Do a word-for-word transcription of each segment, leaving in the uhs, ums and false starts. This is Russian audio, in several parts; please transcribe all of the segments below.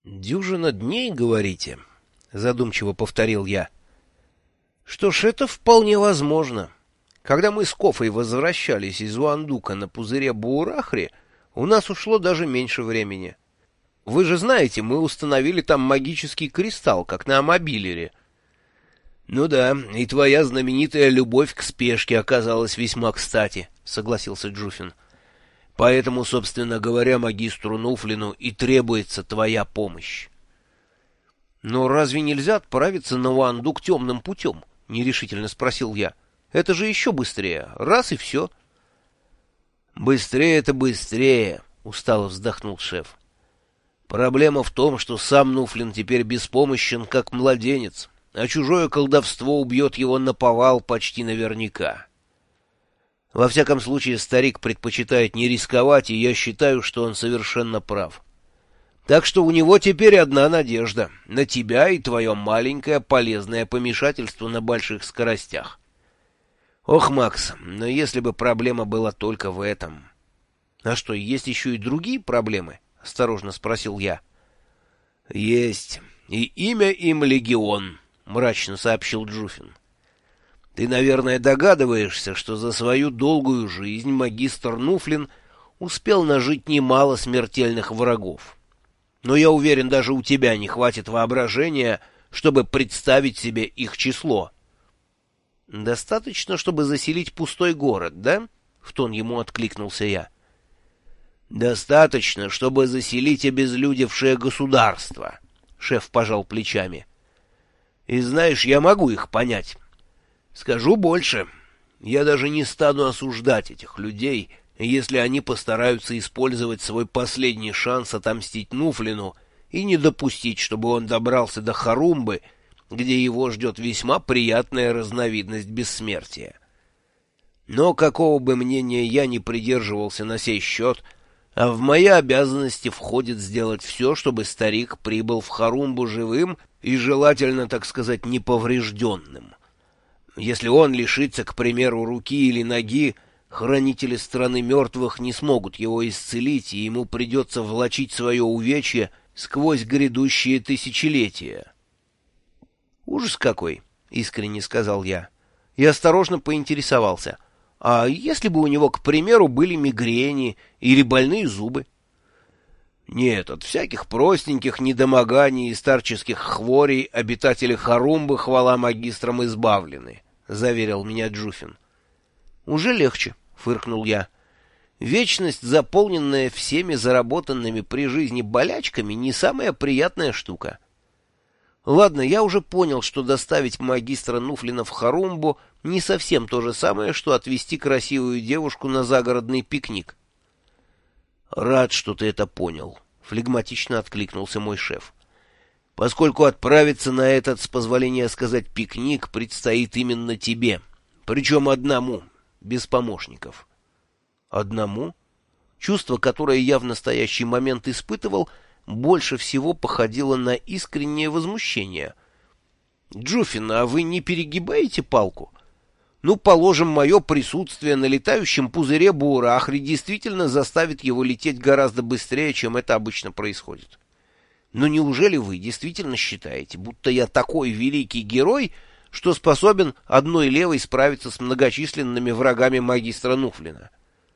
«Дюжина дней, говорите?» — задумчиво повторил я. «Что ж, это вполне возможно. Когда мы с Кофой возвращались из Уандука на пузыре Буурахри, у нас ушло даже меньше времени. Вы же знаете, мы установили там магический кристалл, как на Амобилере». «Ну да, и твоя знаменитая любовь к спешке оказалась весьма кстати», — согласился Джуфин. «Поэтому, собственно говоря, магистру Нуфлину и требуется твоя помощь». «Но разве нельзя отправиться на Уандук темным путем?» — нерешительно спросил я. «Это же еще быстрее. Раз и все». «Быстрее — это быстрее», — устало вздохнул шеф. «Проблема в том, что сам Нуфлин теперь беспомощен, как младенец, а чужое колдовство убьет его наповал почти наверняка. Во всяком случае, старик предпочитает не рисковать, и я считаю, что он совершенно прав. Так что у него теперь одна надежда — на тебя и твое маленькое полезное помешательство на больших скоростях. Ох, Макс, но если бы проблема была только в этом... — А что, есть еще и другие проблемы? — осторожно спросил я. — Есть, и имя им Легион, — мрачно сообщил Джуфин. Ты, наверное, догадываешься, что за свою долгую жизнь магистр Нуфлин успел нажить немало смертельных врагов. Но я уверен, даже у тебя не хватит воображения, чтобы представить себе их число. — Достаточно, чтобы заселить пустой город, да? — в тон ему откликнулся я. — Достаточно, чтобы заселить обезлюдевшее государство, — шеф пожал плечами. — И знаешь, я могу их понять. Скажу больше, я даже не стану осуждать этих людей, если они постараются использовать свой последний шанс отомстить Нуфлину и не допустить, чтобы он добрался до Харумбы, где его ждет весьма приятная разновидность бессмертия. Но какого бы мнения я ни придерживался на сей счет, а в мои обязанности входит сделать все, чтобы старик прибыл в Харумбу живым и желательно, так сказать, неповрежденным. Если он лишится, к примеру, руки или ноги, хранители страны мертвых не смогут его исцелить, и ему придется влачить свое увечье сквозь грядущие тысячелетия. «Ужас какой!» — искренне сказал я. И осторожно поинтересовался. «А если бы у него, к примеру, были мигрени или больные зубы?» «Нет, от всяких простеньких недомоганий и старческих хворей обитатели Харумбы, хвала магистрам, избавлены», — заверил меня Джуфин. «Уже легче», — фыркнул я. «Вечность, заполненная всеми заработанными при жизни болячками, не самая приятная штука. Ладно, я уже понял, что доставить магистра Нуфлина в Харумбу не совсем то же самое, что отвезти красивую девушку на загородный пикник». «Рад, что ты это понял», — флегматично откликнулся мой шеф. «Поскольку отправиться на этот, с позволения сказать, пикник предстоит именно тебе, причем одному, без помощников». «Одному?» Чувство, которое я в настоящий момент испытывал, больше всего походило на искреннее возмущение. «Джуфин, а вы не перегибаете палку? Ну, положим, мое присутствие на летающем пузыре Буурахри действительно заставит его лететь гораздо быстрее, чем это обычно происходит. Но неужели вы действительно считаете, будто я такой великий герой, что способен одной левой справиться с многочисленными врагами магистра Нуфлина?»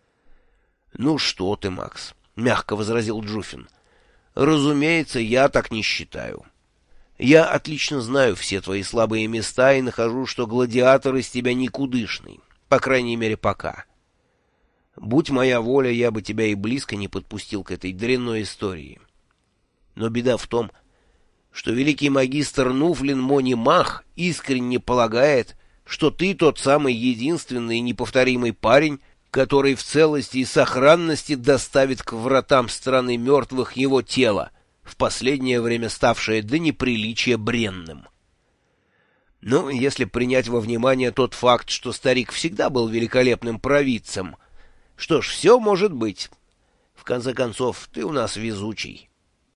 «Ну что ты, Макс», — мягко возразил Джуфин. «Разумеется, я так не считаю. Я отлично знаю все твои слабые места и нахожу, что гладиатор из тебя никудышный, по крайней мере, пока. Будь моя воля, я бы тебя и близко не подпустил к этой дрянной истории. Но беда в том, что великий магистр Нуфлин Мони-Мах искренне полагает, что ты тот самый единственный и неповторимый парень, который в целости и сохранности доставит к вратам страны мертвых его тело, в последнее время ставшее до неприличия бренным. Ну, если принять во внимание тот факт, что старик всегда был великолепным провидцем, что ж, все может быть. В конце концов, ты у нас везучий».